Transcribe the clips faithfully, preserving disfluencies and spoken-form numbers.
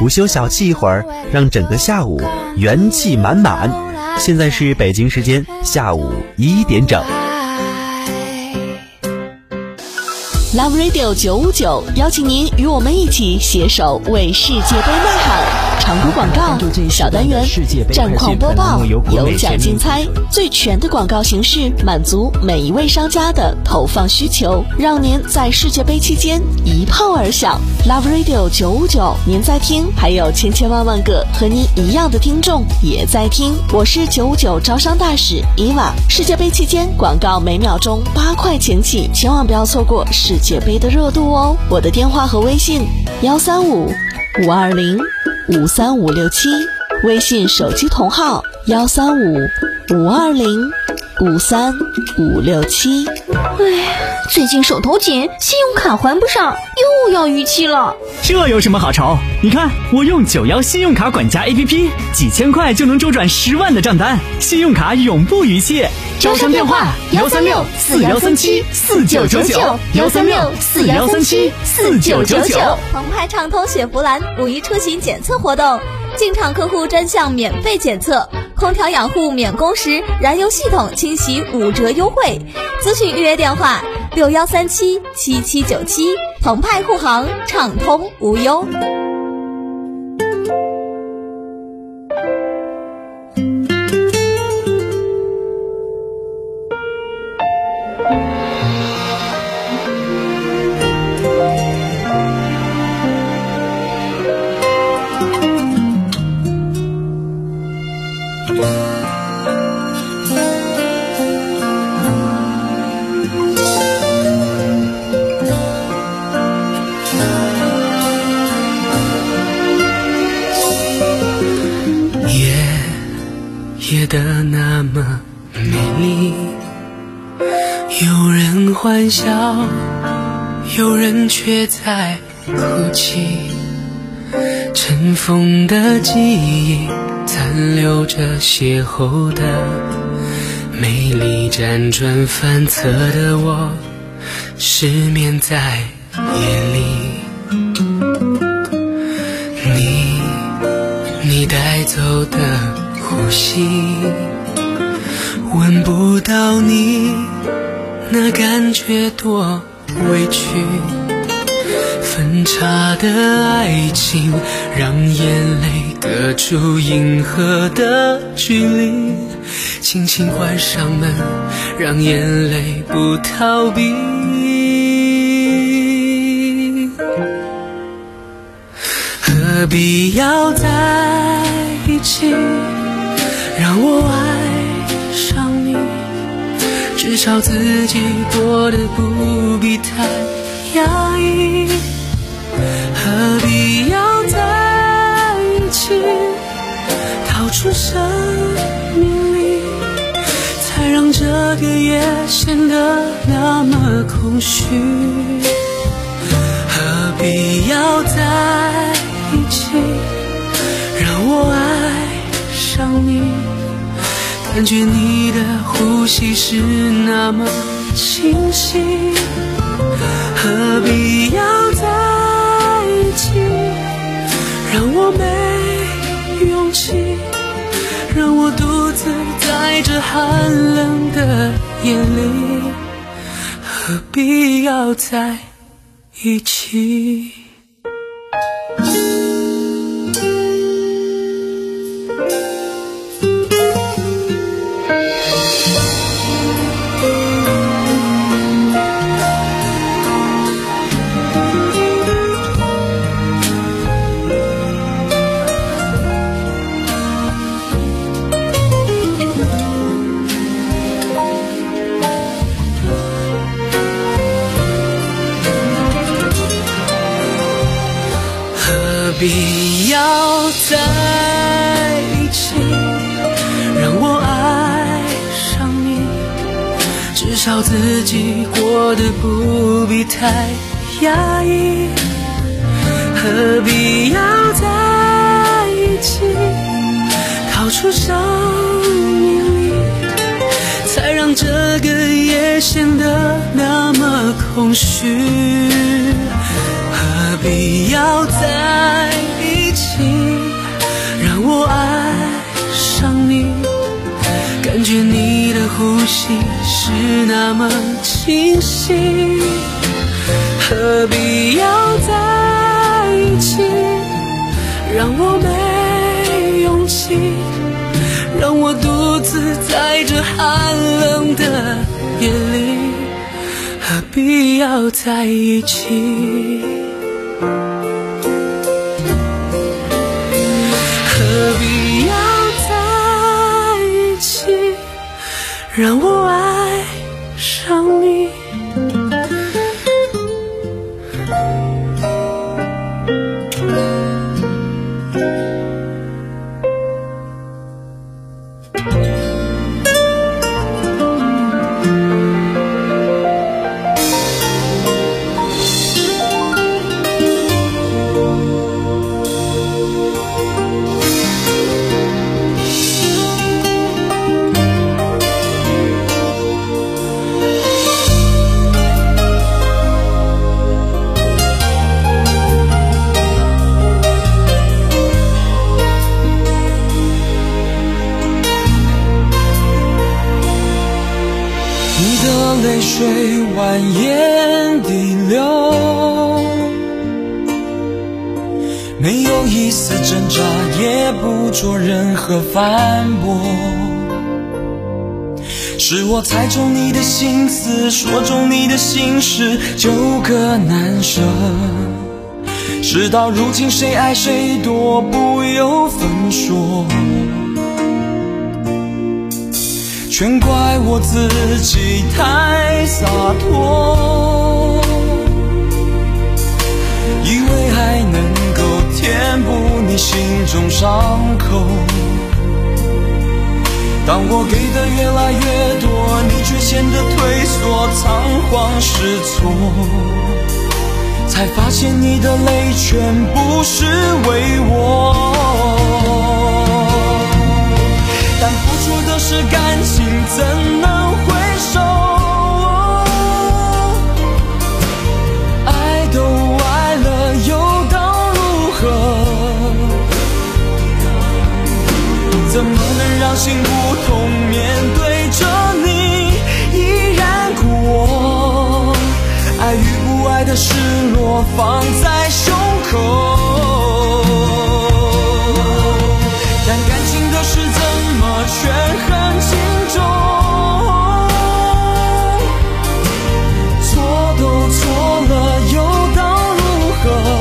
午休小憩一会儿，让整个下午元气满满。现在是北京时间下午一点整。 Love Radio 九五九邀请您与我们一起携手为世界杯呐喊。常规广告、小单元、战况播报、有奖竞猜，最全的广告形式，满足每一位商家的投放需求，让您在世界杯期间一炮而响。Love Radio 九五九，您在听，还有千千万万个和您一样的听众也在听。我是九五九招商大使伊娃。世界杯期间广告每秒钟八块钱起，千万不要错过世界杯的热度哦。我的电话和微信幺三五五二零五三五六七，微信手机同号幺三五五二零五三五六七。 哎呀，最近手头紧，信用卡还不上，又要逾期了。 这有什么好愁？你看我用九幺信用卡管家 A P P， 几千块就能周转十万的账单，信用卡永不逾期。 招商电话幺三六四幺三七四九九九，幺三六四幺三七四九九九。 澎湃畅通雪佛兰五一出行检测活动，进场客户专项免费检测，空调养护免工时，燃油系统清洗五折优惠。咨询预约电话六幺三七七七九七。澎湃护航，畅通无忧。 夜的那么美丽，有人欢笑，有人却在哭泣，尘封的记忆残留着邂逅的美丽，辗转反侧的我失眠在夜里，你你带走的呼吸，闻不到你，那感觉多委屈。分岔的爱情，让眼泪隔出银河的距离，轻轻关上门，让眼泪不逃避。何必要在一起，让我爱上你，至少自己过得不必太压抑。何必要在一起，逃出生命里，才让这个夜显得那么空虚。何必要在一起，让我爱上你，感觉你的呼吸是那么清晰。何必要在一起，让我没勇气，让我独自在这寒冷的夜里。何必要在一起。何必要在一起，让我爱上你，至少自己过得不必太压抑。何必要在一起，逃出生命里，才让这个夜显得那么空虚。何必要在一起， 觉你的呼吸是那么清晰，何必要在一起，让我没勇气，让我独自在这寒冷的夜里，何必要在一起，何必要在一起，让我爱上你。 泪水蜿蜒地流，没有一丝挣扎，也不做任何反驳，是我猜中你的心思，说中你的心事，纠葛难舍，事到如今谁爱谁多，不由分说，全怪我自己太洒脱，以为还能够填补你心中伤口，当我给的越来越多，你却显得退缩，仓皇失措，才发现你的泪全不是为我，但付出的是感情，怎能回首？爱都爱了，又当如何？怎么能让心不痛，面对着你依然故我？爱与不爱的失落放在胸口，但感情的事怎么权衡轻重？错都错了，又当如何？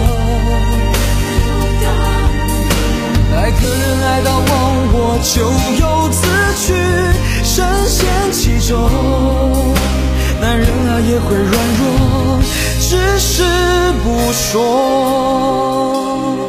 爱个人爱到忘我，就由自去，深陷其中。男人啊也会软弱，只是不说。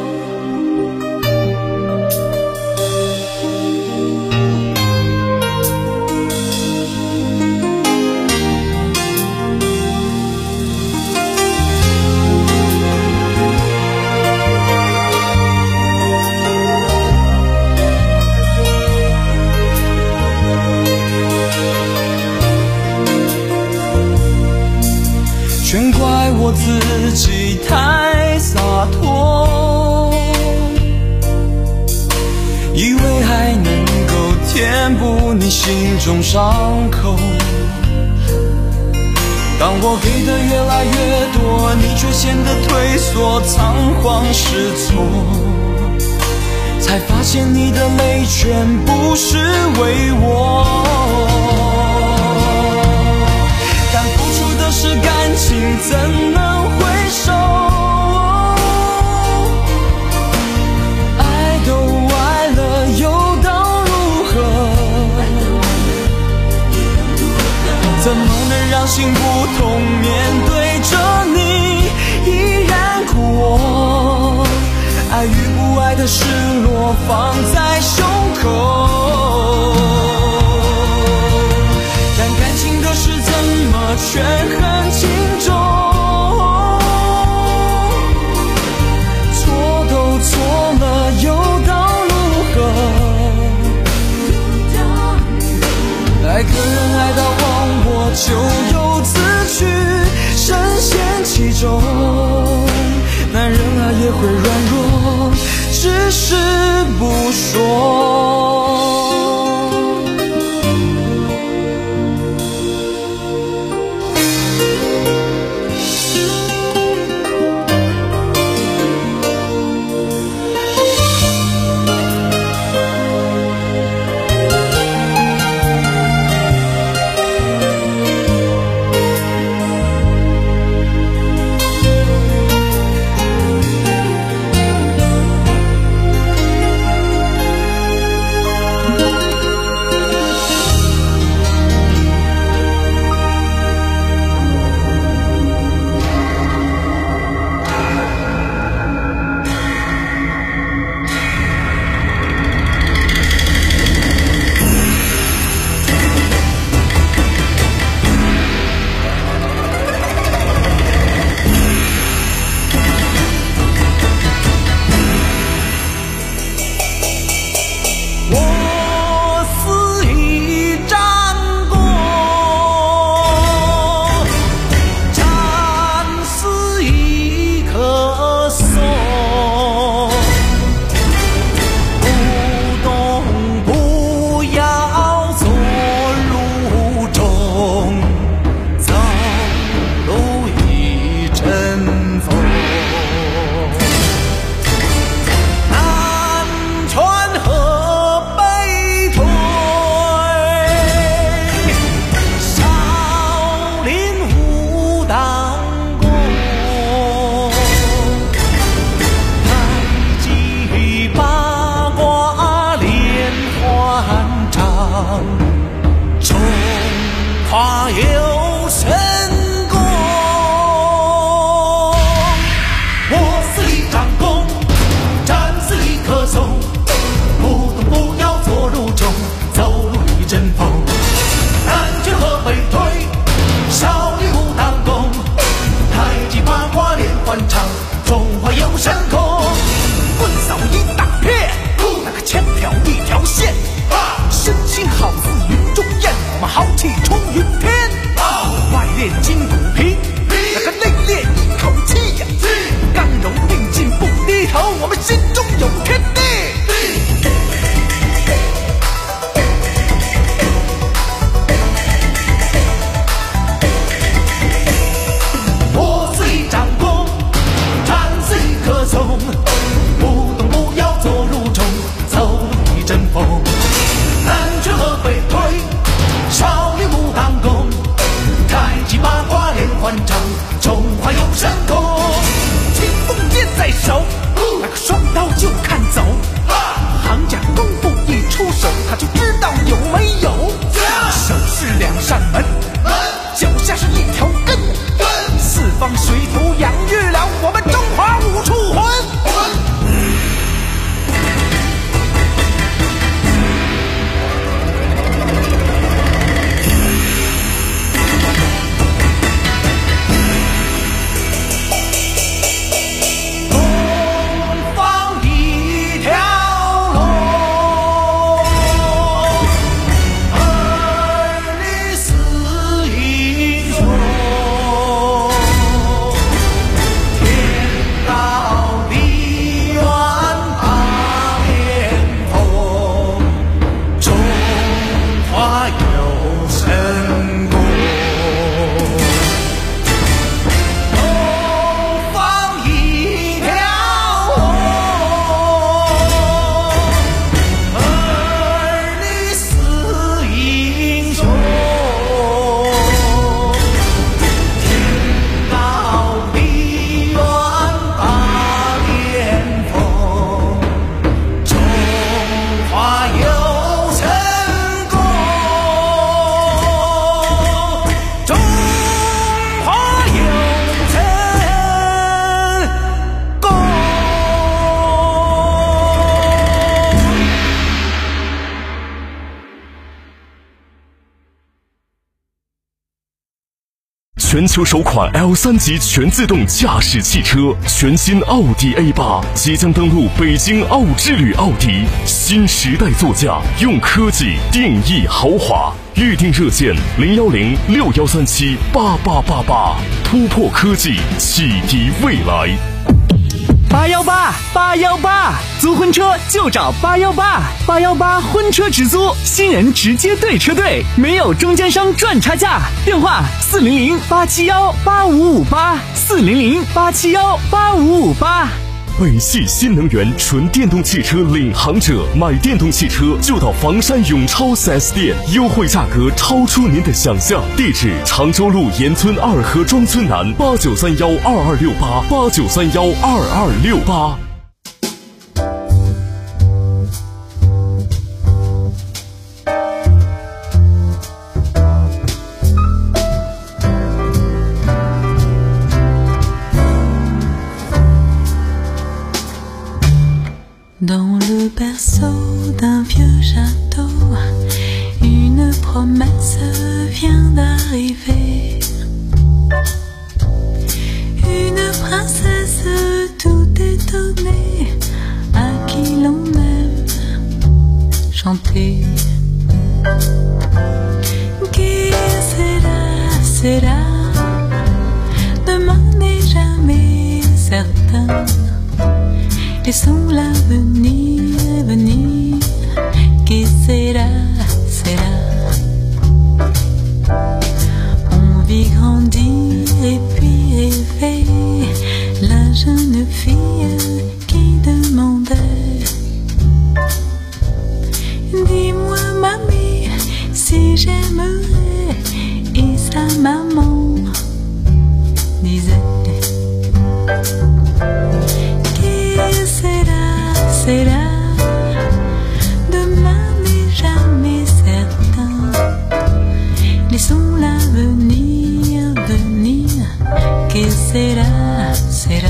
全怪我自己太洒脱，以为还能够填补你心中伤口，当我给的越来越多，你却显得退缩，仓皇失措，才发现你的泪全不是为我，但付出的是感情，怎能回首？爱都爱了，又当如何？怎么能让心不痛，面对着你依然故我？爱与不爱的失落放在胸口，但感情的事怎么权衡轻重？错都错了，又当如何？爱个人爱到忘我，就由自去，深陷其中。男人啊也会软弱，只是不说。 全球首款 L 三 级全自动驾驶汽车，全新奥迪 A 八即将登陆北京奥之旅奥迪，新时代座驾，用科技定义豪华。预订热线零幺零六幺三七八八八八，突破科技，启迪未来。 八幺八八幺八，租婚车就找八幺八，八幺八婚车直租，新人直接对车队，没有中间商赚差价。电话四零零八七幺八五五八，四零零八七幺八五五八。 北汽新能源纯电动汽车领航者，买电动汽车就到房山永超 四 S 店，优惠价格超出您的想象。地址：常州路沿村二河庄村南，八九三幺二二六八，八九三幺二二六八。 Dans le berceau d'un vieux château, une promesse vient d'arriver. Une princesse tout étonnée, à qui l'on aime chanter. Qui sera, sera, demain n'est jamais certain. Laissons l'avenir venir, qui sera, sera. On vit grandir et puis rêver, la jeune fille qui demandait: dis-moi mamie, si j'aimerais. Et sa maman disait: sera, demain n'est jamais certain. Laissons l'avenir venir, que sera, sera.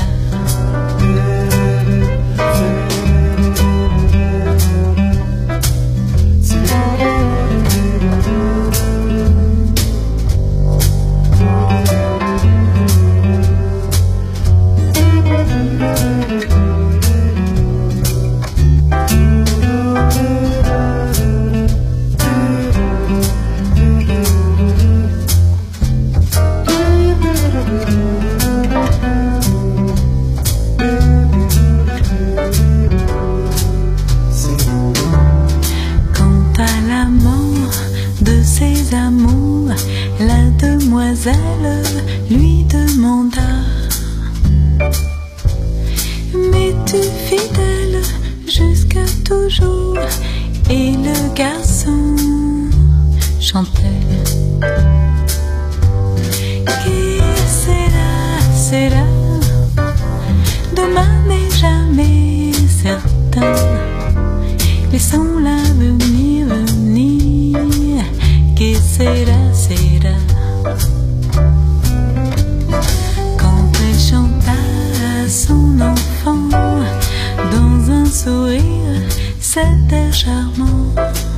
La demoiselle lui demanda: m'es-tu fidèle jusqu'à toujours? Et le garçon chantait: qui sera, sera, demain n'est jamais certain. Laissons l'avenir venir, que sera, sera. Quand elle chanta à son enfant, dans un sourire, c'était charmant.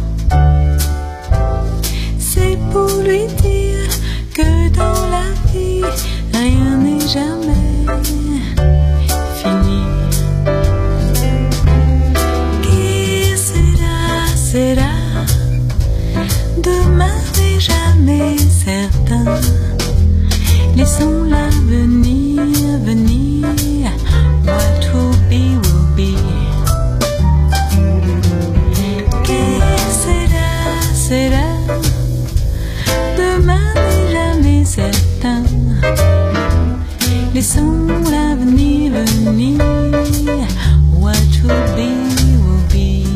C'est pour lui dire que dans la vie, rien n'est jamais fini. Qui sera, sera, demain n'est jamais certain. Laissons l'avenir venir, what will be will be. Que sera, sera, demain n'est jamais certain. Laissons l'avenir venir, what will be will be.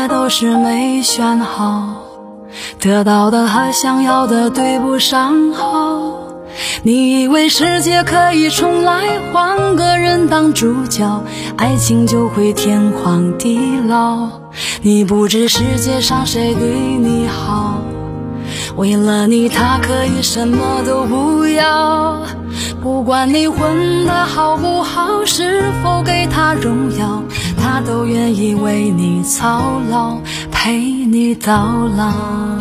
切都是没选好，得到的和想要的对不上号。你以为世界可以重来，换个人当主角，爱情就会天荒地老。你不知世界上谁对你好，为了你他可以什么都不要。不管你混得好不好，是否给他荣耀，他都愿意为你操劳，陪你到老。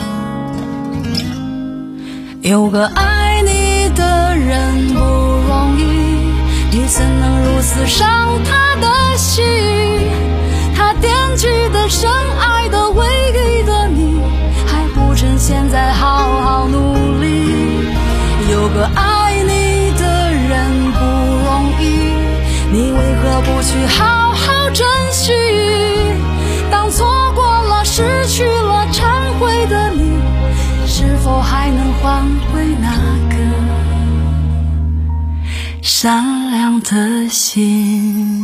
有个爱你的人不容易，你怎能如此伤他的心？他惦记的深爱的唯一的你，还不趁现在好好努力。有个爱你的人不容易，你为何不去好好珍惜？当错过了失去了忏悔的你，是否还能换回那个善良的心？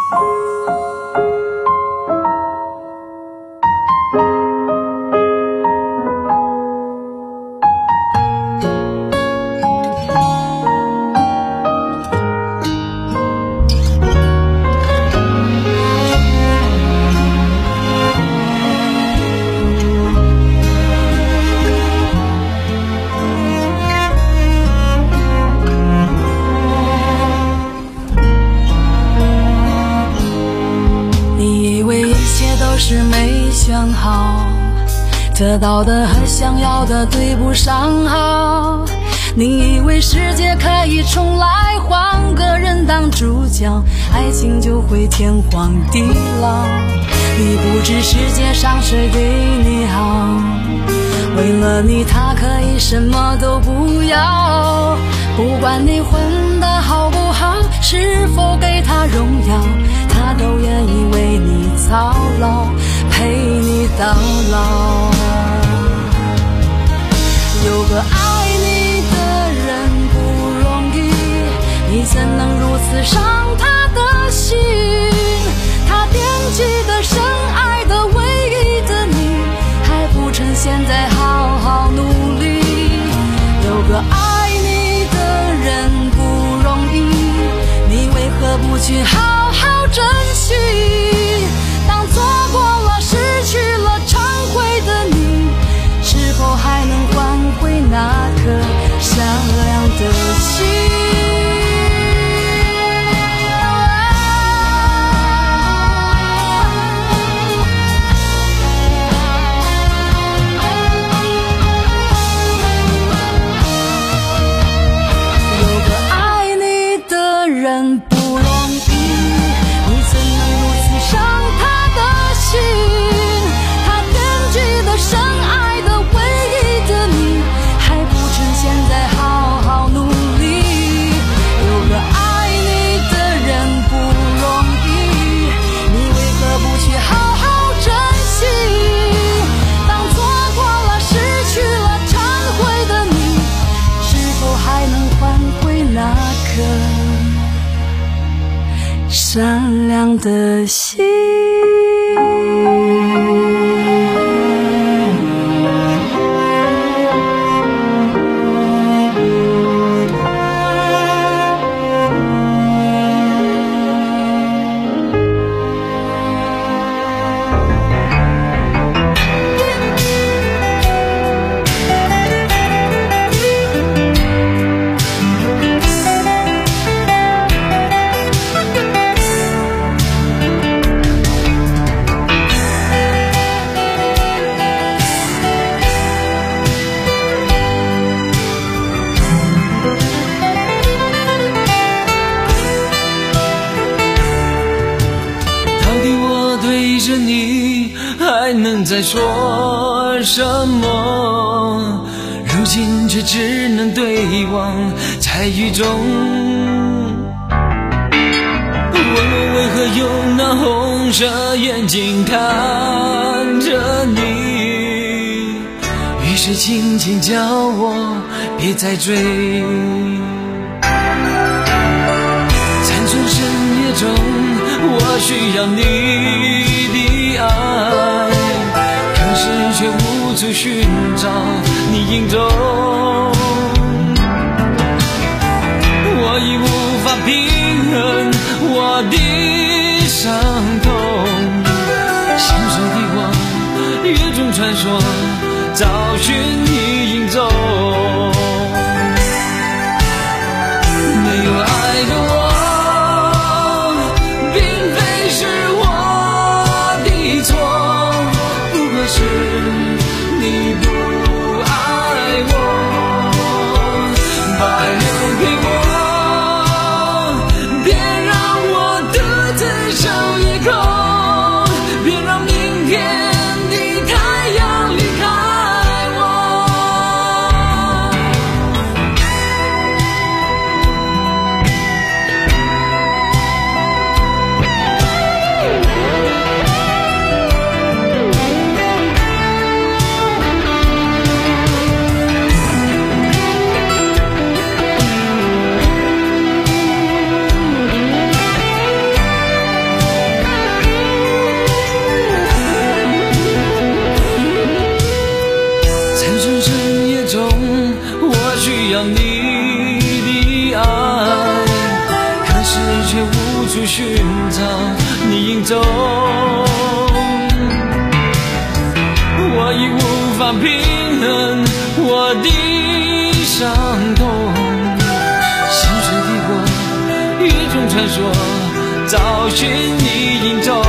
是没选好，得到的和想要的对不上号。你以为世界可以重来，换个人当主角，爱情就会天荒地老。你不知世界上谁对你好，为了你他可以什么都不要。不管你混得好不好，是否给他荣耀，他都愿意为你操劳，陪你到老。有个爱你的人不容易，你怎能如此伤他的心？他惦记的深爱的唯一的你，还不趁现在好好努力。有个爱你的人不容易，你为何不去好好珍惜？当错过了失去了忏悔的你，是否还能换回那颗善良的心？善良的心。 在说什么？如今却只能对望在雨中。问我为何用那红色眼睛看着你，于是轻轻叫我别再追。残存深夜中，我需要你的爱。 是却无处寻找你影踪，我已无法平衡我的伤痛，心碎的我夜中穿梭，找寻你影踪。没有爱的我，并非是我的错，不过是你不爱我，把留给我，别让我独自守夜空，别让明天的太阳离开我。残存深夜中，我需要你的爱，可是却无处寻找你影踪，我已无法平衡我的伤痛，心碎的我夜中穿梭，找寻你影踪。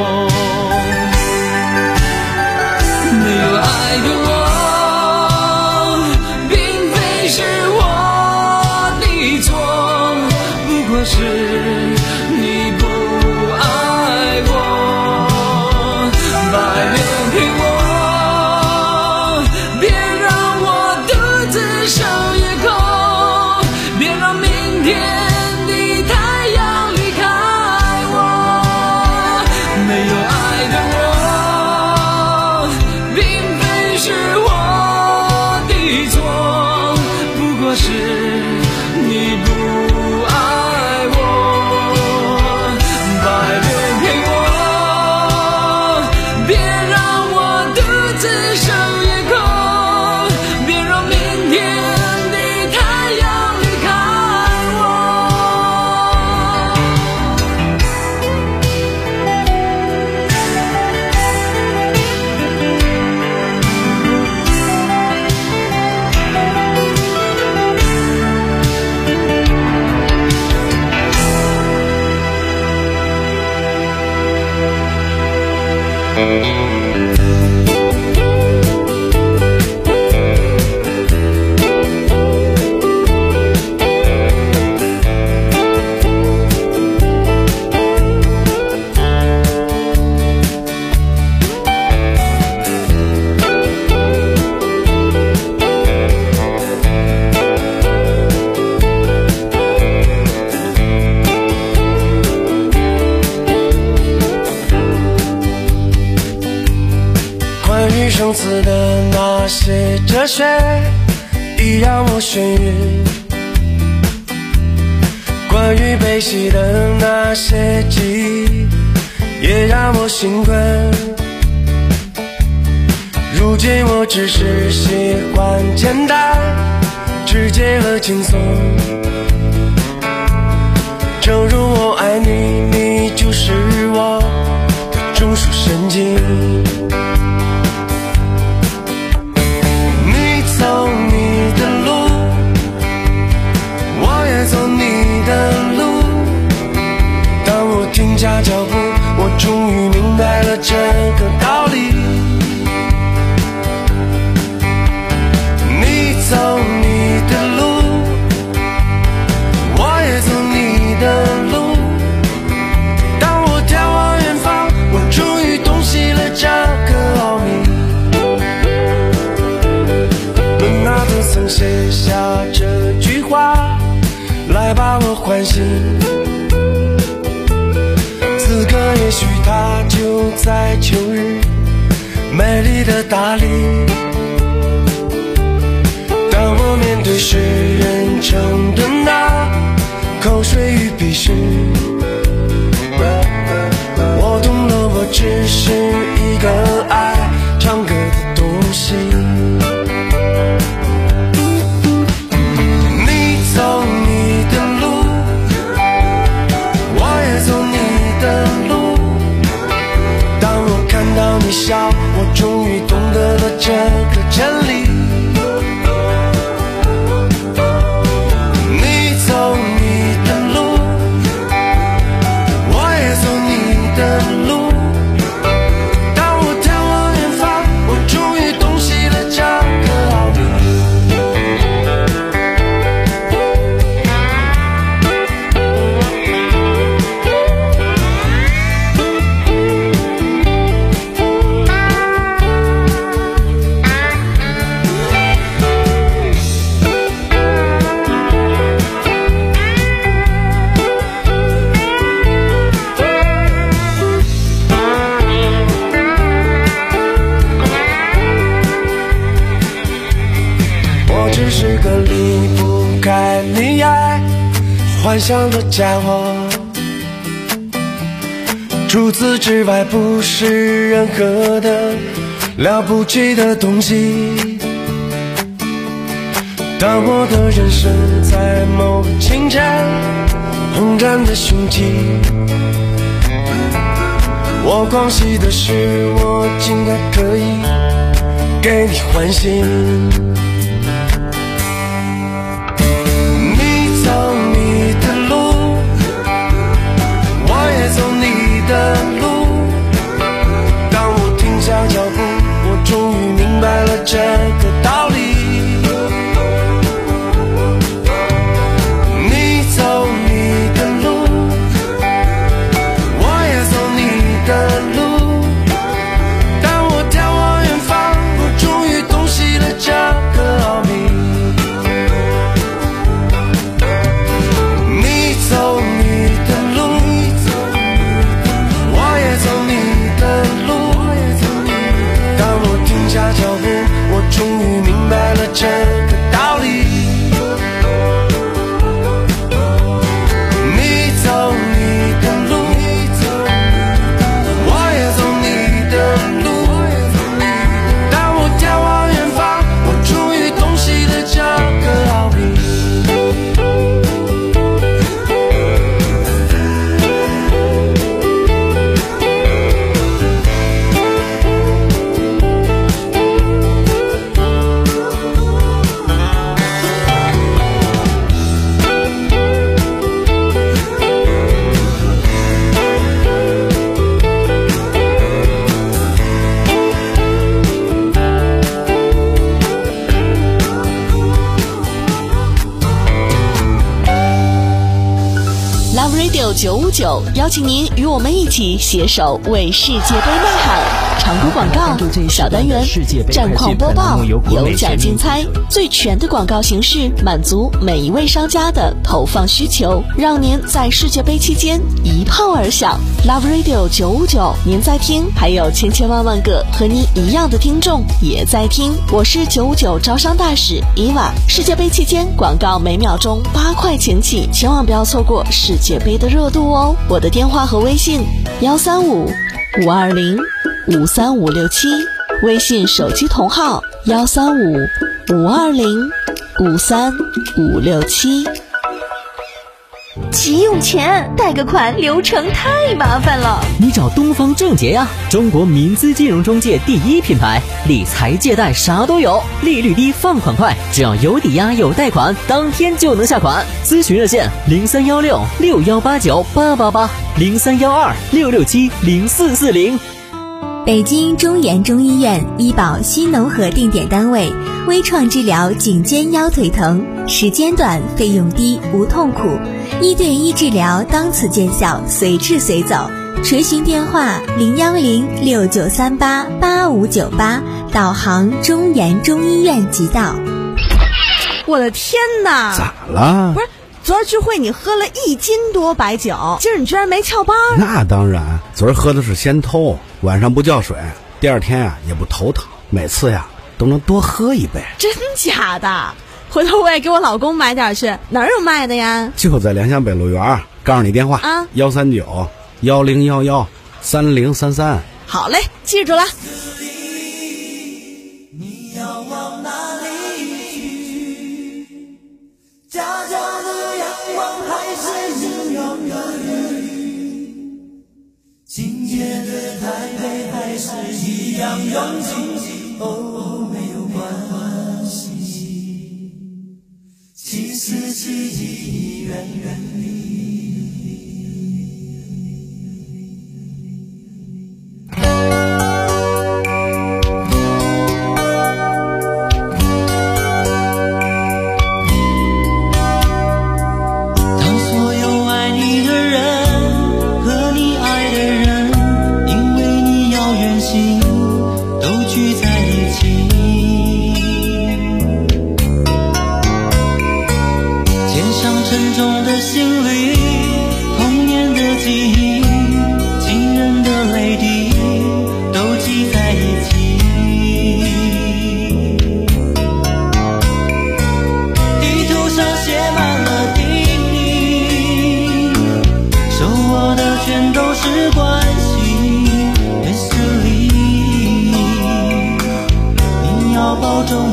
没有爱的我，并非是我的错，不过是你不爱我，把留给我，别让我独自守夜空，别让明天的太阳离开我。没有爱的我，并非是我的错，不过是你不爱我，把留给我，别让我独自守夜空，别让明天的太阳离开我。 关于生死的那些哲学，已让我眩晕；关于悲喜的那些记忆，也让我心困。如今我只是喜欢简单、直接和轻松。正如我爱你，你就是我的中枢神经。你走你的路，我也走你的路。当我停下脚步，我终于明白了这个道理。你走你的路，我也走你的路。当我眺望远方，我终于洞悉了这个奥秘。伦纳德曾写下这句话，来把我唤醒。此刻也许它就在秋日美丽的大理。当我面对世人争论那口水与鄙视，我懂了，我只是一个爱唱歌是个离不开你爱幻想的家伙，除此之外不是任何的了不起的东西。当我的人生在某个清晨轰然的雄起，我狂喜的是我竟然可以给你欢喜。你走你的路，我也走你的路，当我停下脚步，我终于明白了这个道理。这个道理，你走你的路，我也走你的路，当我眺望远方，我终于洞悉了这个奥秘。 九五九邀请您与我们一起携手为世界杯呐喊。常规广告小单元，战况播报，有奖竞猜，最全的广告形式，满足每一位商家的投放需求，让您在世界杯期间一炮而响。 Love Radio 九五九，您在听，还有千千万万个和您一样的听众也在听。我是九五九招商大使伊娃。世界杯期间广告每秒钟八块钱起，千万不要错过世界杯的热度哦。我的电话和微信幺三五五二零五三五六七，微信手机同号幺三五五二零五三五六七。 急用钱，贷个款流程太麻烦了。 你找东方正捷呀，中国民资金融中介第一品牌，理财借贷啥都有，利率低，放款快，只要有抵押有贷款，当天就能下款。咨询热线零三幺六六幺八九八八八零三幺二六六七零四四零。 北京中研中医院医保新农合定点单位，微创治疗颈肩腰腿疼，时间短，费用低，无痛苦，一对一治疗，当此见效，随治随走。垂询电话零幺零六九三八八五九八，导航中研中医院即到。 我的天哪！ 咋了？ 不是，昨儿聚会你喝了一斤多白酒，今儿你居然没翘班？ 那当然，昨儿喝的是仙偷，晚上不叫水，第二天呀、啊、也不头疼，每次呀都能多喝一杯。 真假的？回头我也给我老公买点去，哪儿有卖的呀？ 就在良乡北路园，告诉你电话啊，幺三九幺零幺幺三零三三。 好嘞，记住了。 你要往哪里去？家家的阳光还是日永的雨，今夜的台北还是一样拥挤。哦，没有关系，其实记忆远远离。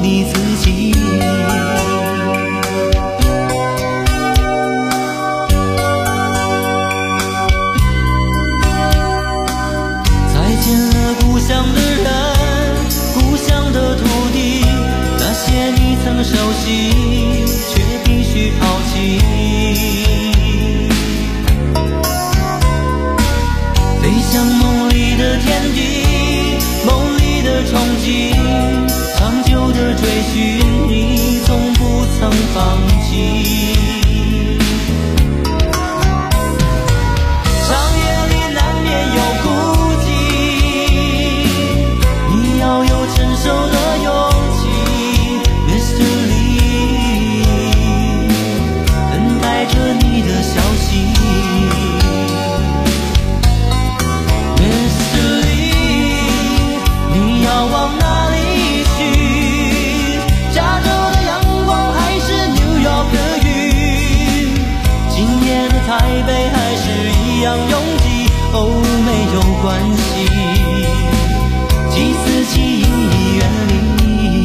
你自己。再见了故乡的人，故乡的土地，那些你曾熟悉却必须抛弃。飞向梦里的天地，梦里的憧憬，长久的追寻你从不曾放弃。长夜里难免有孤寂，你要有承受的勇气 Mister Lee， 等待着你的消息。往哪里去？加州的阳光还是纽约的云？今夜的台北还是一样拥挤？哦，没有关系，几次记忆远离。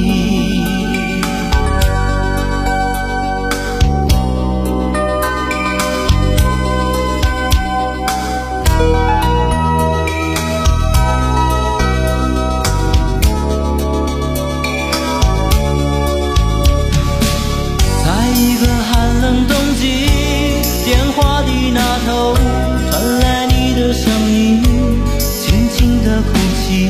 电话的那头传来你的声音，轻轻的哭泣。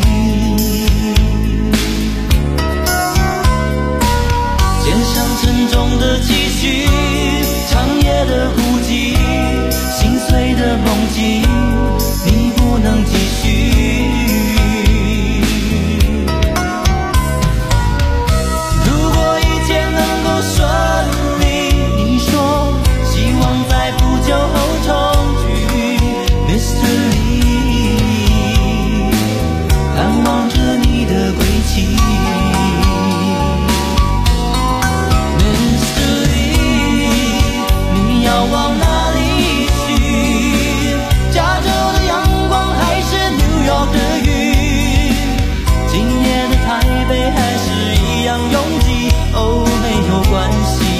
肩上沉重的期许，长夜的孤寂，心碎的梦境，你不能继续。如果一切能够顺利，你说希望在不久后重聚 Mister Lee， 盼望着你的归期 Mister Lee， 你要往哪里去？加州的阳光还是纽约的云？今夜的台北还是一样拥挤？哦，没有关系，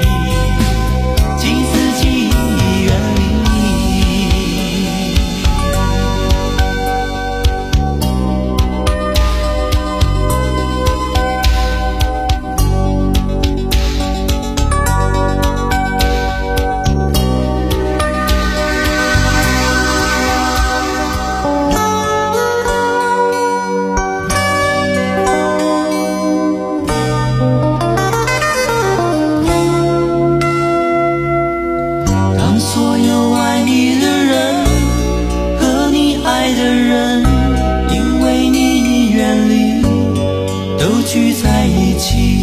聚在一起。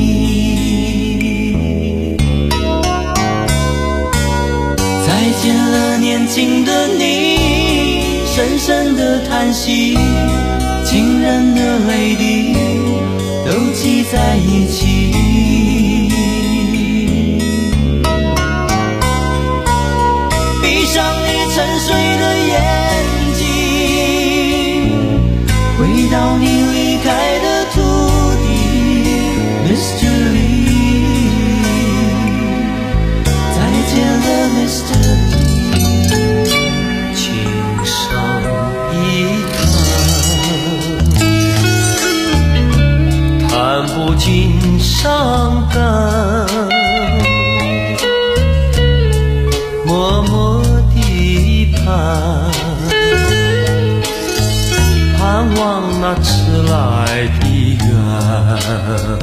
再见了年轻的你，深深的叹息，情人的泪滴都记在一起。闭上你沉睡的眼睛，回到你离开的土地 Mister Lee， 再见了 Mister Lee， 情深一叹，谈不尽伤感，默默地盼，盼望那迟来的缘，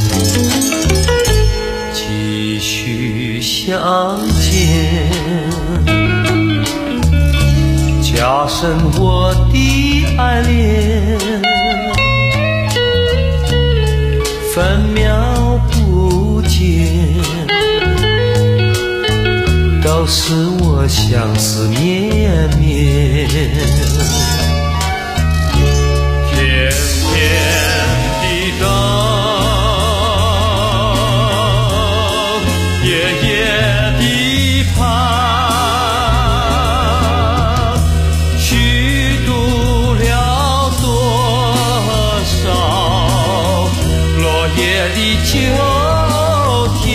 继续相见，加深我的爱恋，分秒不见，都使我相思绵绵。天天的等，夜夜的盼，虚度了多少落叶的秋天，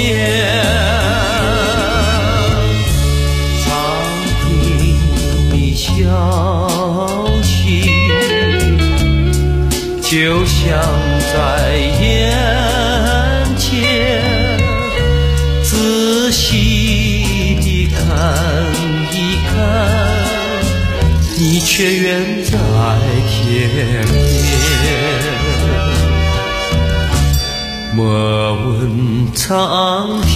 常听你消息，就像在眼前，仔细地看一看，你却远在天边。莫问苍天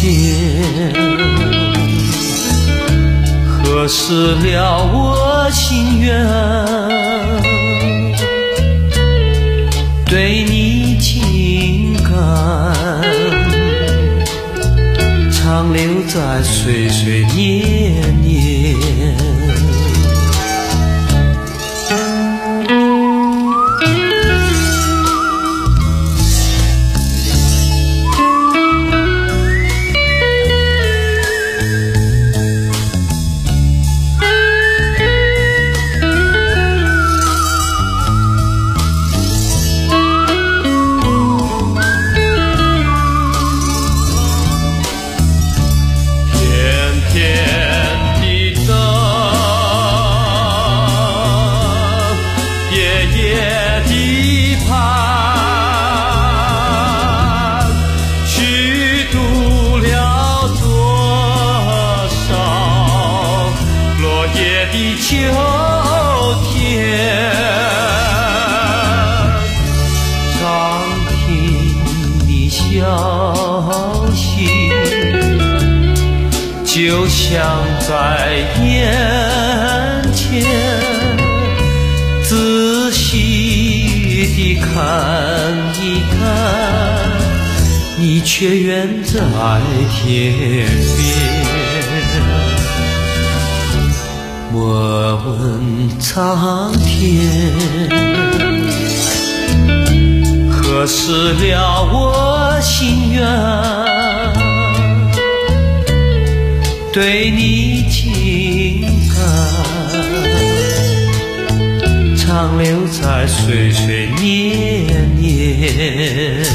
何时了我心愿，对你情感常留在岁岁年年。就像在眼前，仔细地看一看，你却远在天边。莫问苍天何时了我心愿，对你情感常留在岁岁年年。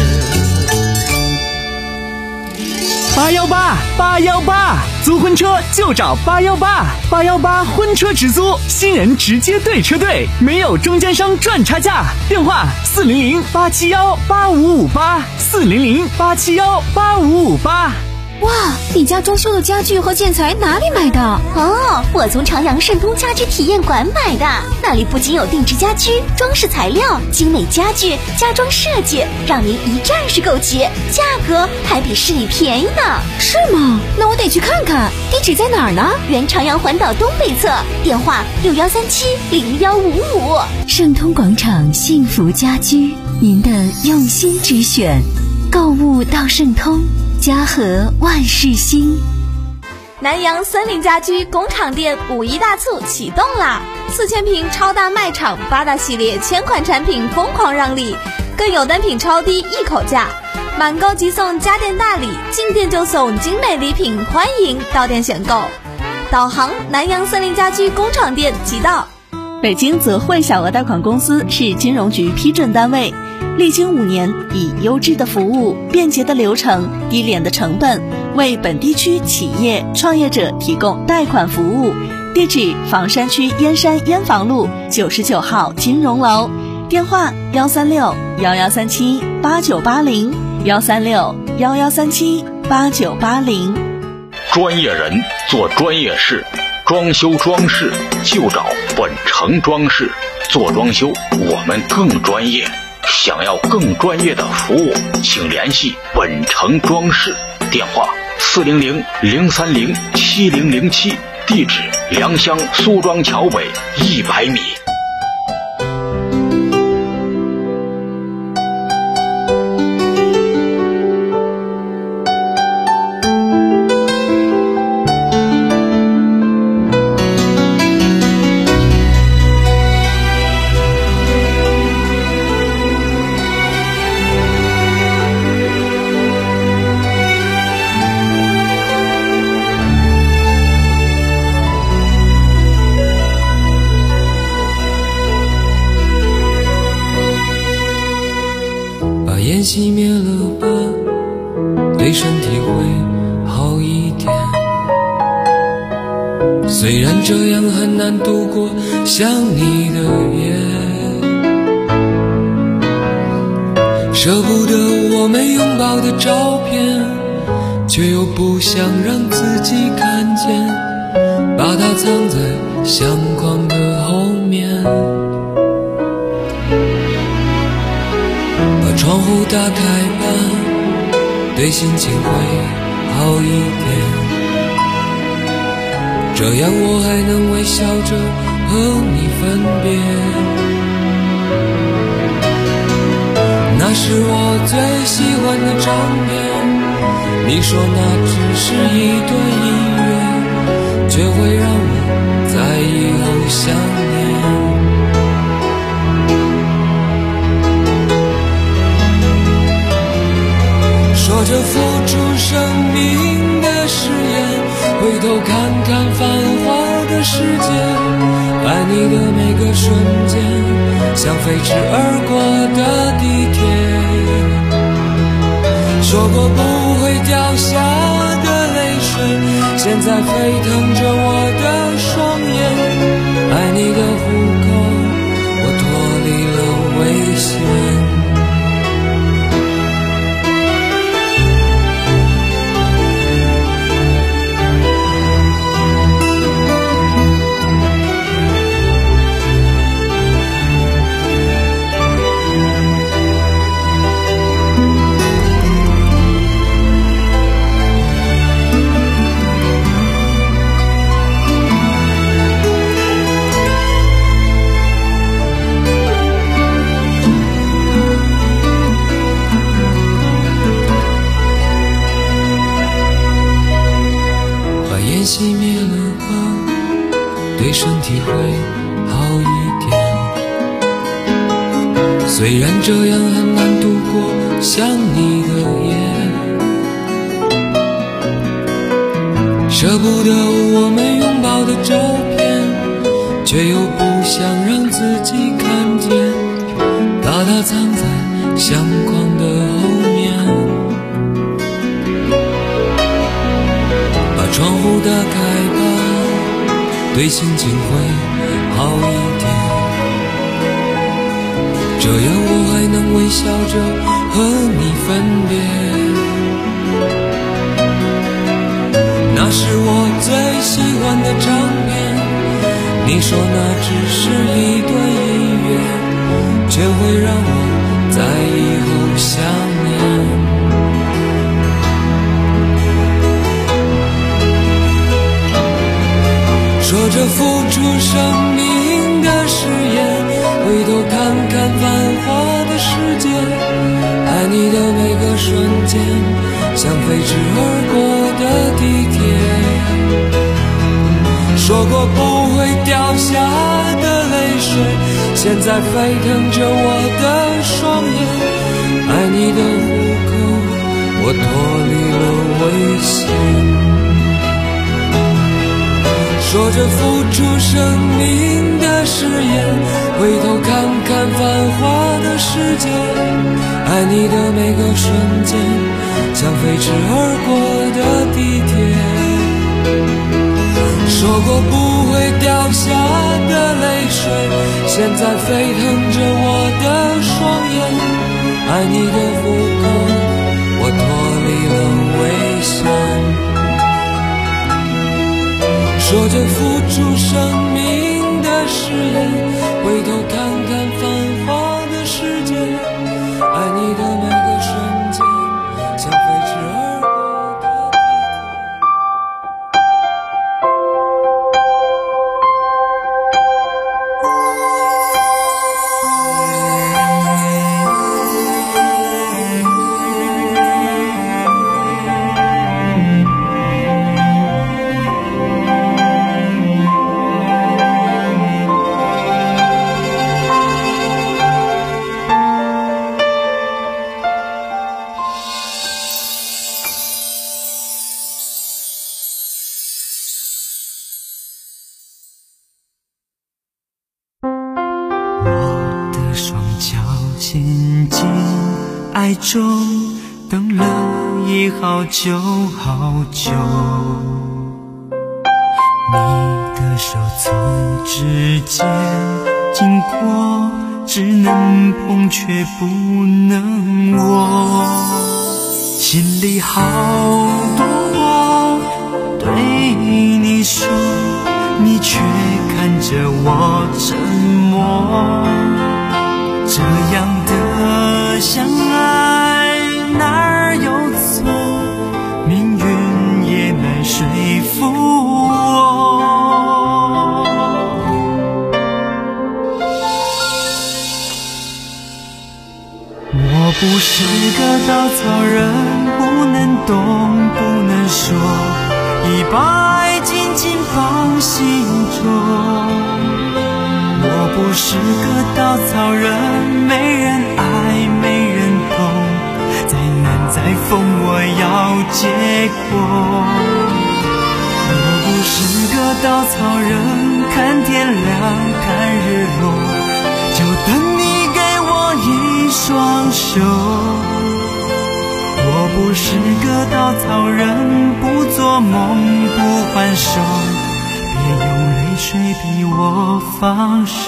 八幺八八幺八，租婚车就找八幺八，八幺八婚车直租，新人直接对车队，没有中间商赚差价。电话四零零八七幺八五五八，四零零八七幺八五五八。 哇，你家装修的家具和建材哪里买的？ 哦，我从长阳盛通家居体验馆买的，那里不仅有定制家居、装饰材料、精美家具、家装设计，让您一站式购齐，价格还比市里便宜呢。 是吗？那我得去看看，地址在哪儿呢？ 原长阳环岛东北侧，电话六幺三七零幺五五。 盛通广场幸福家居，您的用心之选，购物到盛通。家和万事兴。 南阳森林家居工厂店五一大促启动啦！四千平超大卖场，八大系列千款产品疯狂让利，更有单品超低一口价，满购即送家电大礼，进店就送精美礼品，欢迎到店选购。导航南阳森林家居工厂店即到。 北京泽汇小额贷款公司是金融局批准单位，历经五年，以优质的服务、便捷的流程、低廉的成本，为本地区企业创业者提供贷款服务。地址：房山区燕山燕房路九十九号金融楼，电话：幺三六幺幺三七八九八零，幺三六幺幺三七八九八零。 专业人做专业事，装修装饰就找本城装饰，做装修我们更专业。想要更专业的服务，请联系本城装饰，电话四零零零三零七零零七，地址良乡苏庄桥北一百米。 对身体会好一点。虽然这样很难度过想你的夜，舍不得我们拥抱的照片，却又不想让自己看见，把它藏在相框的后面。把窗户打开吧，对心情会好一点，这样我还能微笑着和你分别。那是我最喜欢的唱片，你说那只是一段音乐，却会让我在以后想念。说着付出生命的誓言，回头看看繁华的世界，爱你的每个瞬间，像飞驰而过的地铁。说过不会掉下的泪水，现在沸腾着我的双眼。爱你的虎口，我脱离了危险。熄灭了吧，对身体会好一点。虽然这样很难度过想你的夜，舍不得我们拥抱的照片，却又不想让自己看见，把它藏在相框的后面。窗户打开吧，对心情会好一点，这样我还能微笑着和你分别。那是我最喜欢的唱片，你说那只是一段音乐，却会让我在以后想念。说着付出生命的誓言，回头看看繁华的世界，爱你的每个瞬间，像飞驰而过的地铁。说过不会掉下的泪水，现在沸腾着我的双眼。爱你的虎口，我脱离了危险。说着付出生命的誓言，回头看看繁华的世界，爱你的每个瞬间，像飞驰而过的地铁。说过不会掉下的泪水，现在沸腾着我的双眼。爱你的虎口，我脱离了危险。说着付出生命的誓言，回头看看繁华的世界，爱你的每个瞬间，像飞驰而过的爱中等了一好久好久。你的手从指尖经过，只能碰却不能握，心里好多话对你说，你却看着我沉默。这样的相爱哪儿有错，命运也难说服我。我不是个稻草人，不能动不能说，一把爱紧紧绑心中。我不是个稻草人，没人爱没人懂，再难再疯我要结果。我不是个稻草人，看天亮看日落，就等你给我一双手。我不是个稻草人，不做梦不还手，别用泪水逼我放手。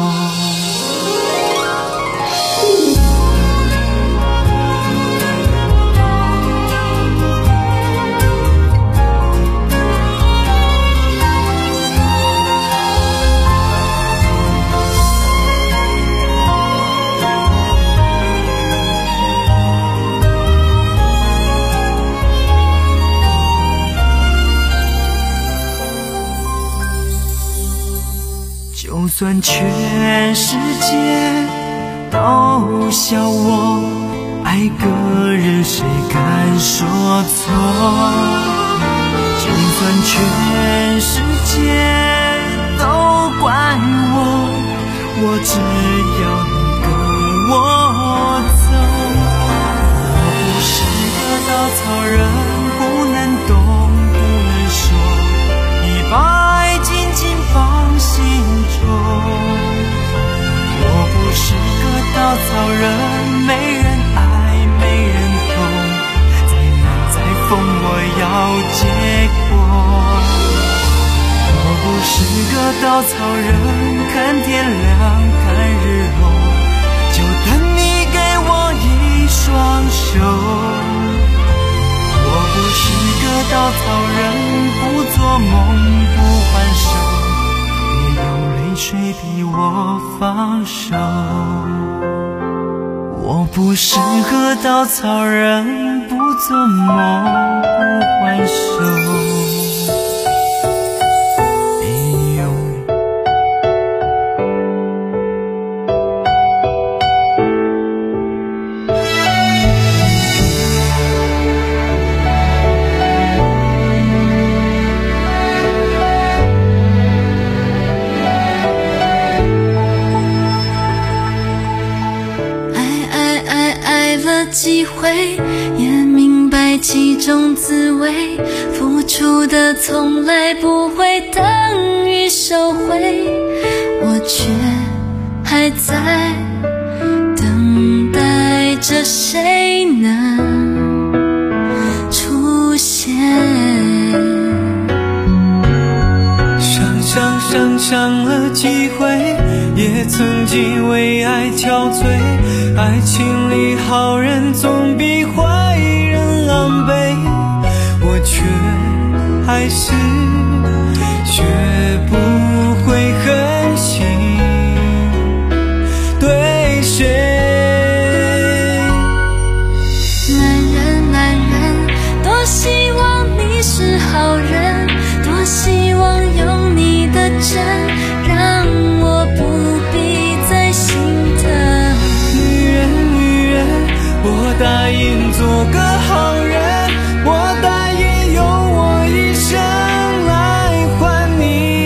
就算全世界都笑我爱个人，谁敢说错？就算全世界都怪我，我只要你跟我走。我不是个稻草人，不能动不能说，一把爱紧紧绑心中。我不是个稻草人，没人爱没人懂，再难再疯我要结果。我不是个稻草人，看天亮看日落，就等你给我一双手。我不是个稻草人，不做梦不还手，别用泪水逼我放手。我不是个稻草人，不做梦不还手。 机会也明白其中滋味，付出的从来不会等于收回，我却还在等待着谁能出现。 想想想想了几回，也曾经为爱憔悴，爱情里好人总比坏人狼狈，我却还是学不会狠心对谁。 男人男人，多希望你是好人，多希望有你的真，让我不必再心疼。 我答应做个好人，我答应用我一生来还你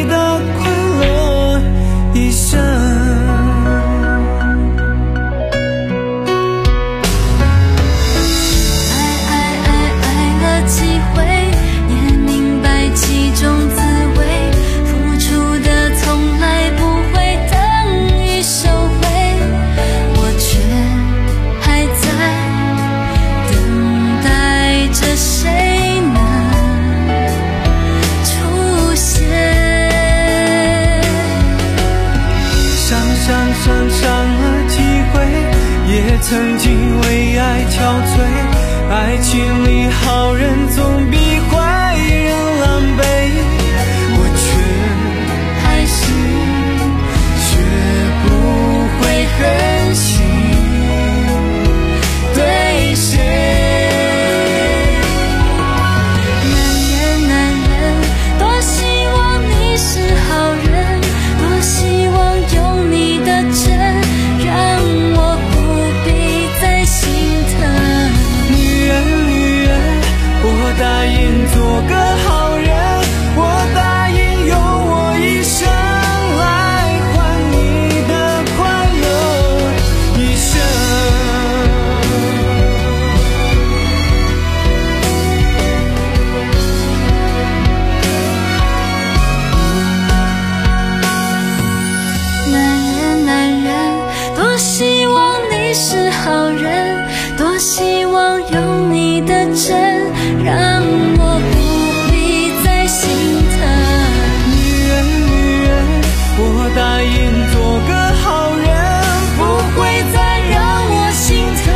也曾经为爱憔悴，爱情里好人总比坏人狼狈，我却还是学不会狠心对谁。 男人男人，多希望你是好人，多希望有你的真，让我不必再心疼。 女人女人，我答应做个好人，我答应用我一生来换你的快乐一生。 男人男人，多希望你是好人，多希望有你的真，让我不必再心疼。 女人女人，我答应做个好人，不会再让我心疼。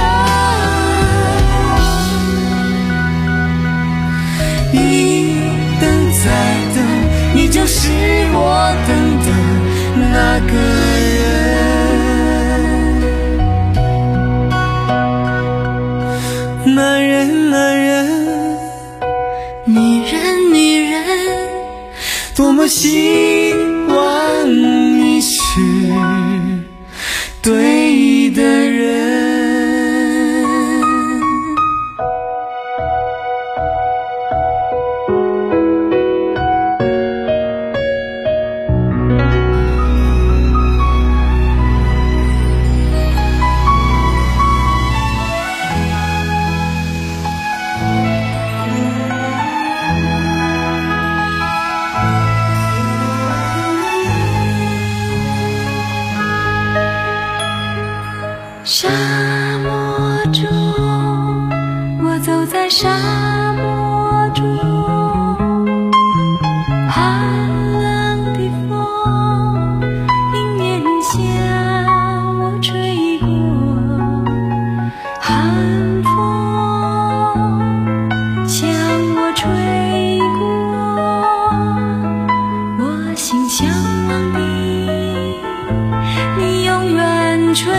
一等再等，你就是我等的那个人。男人男人， 女人女人， 多么希望你是对的人。 沙漠中，我走在沙漠中，寒冷的风迎面向我吹过，寒风向我吹过，我心向往你，你永远吹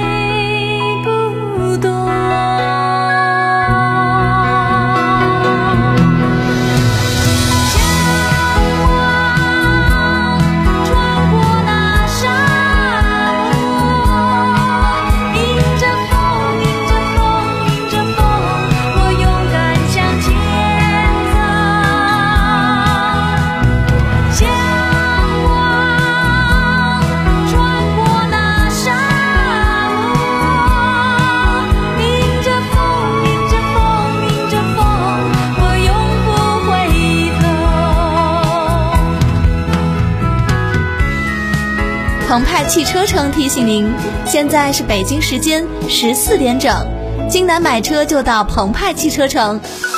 澎湃汽车城提醒您，现在是北京时间十四点整，京南买车就到澎湃汽车城。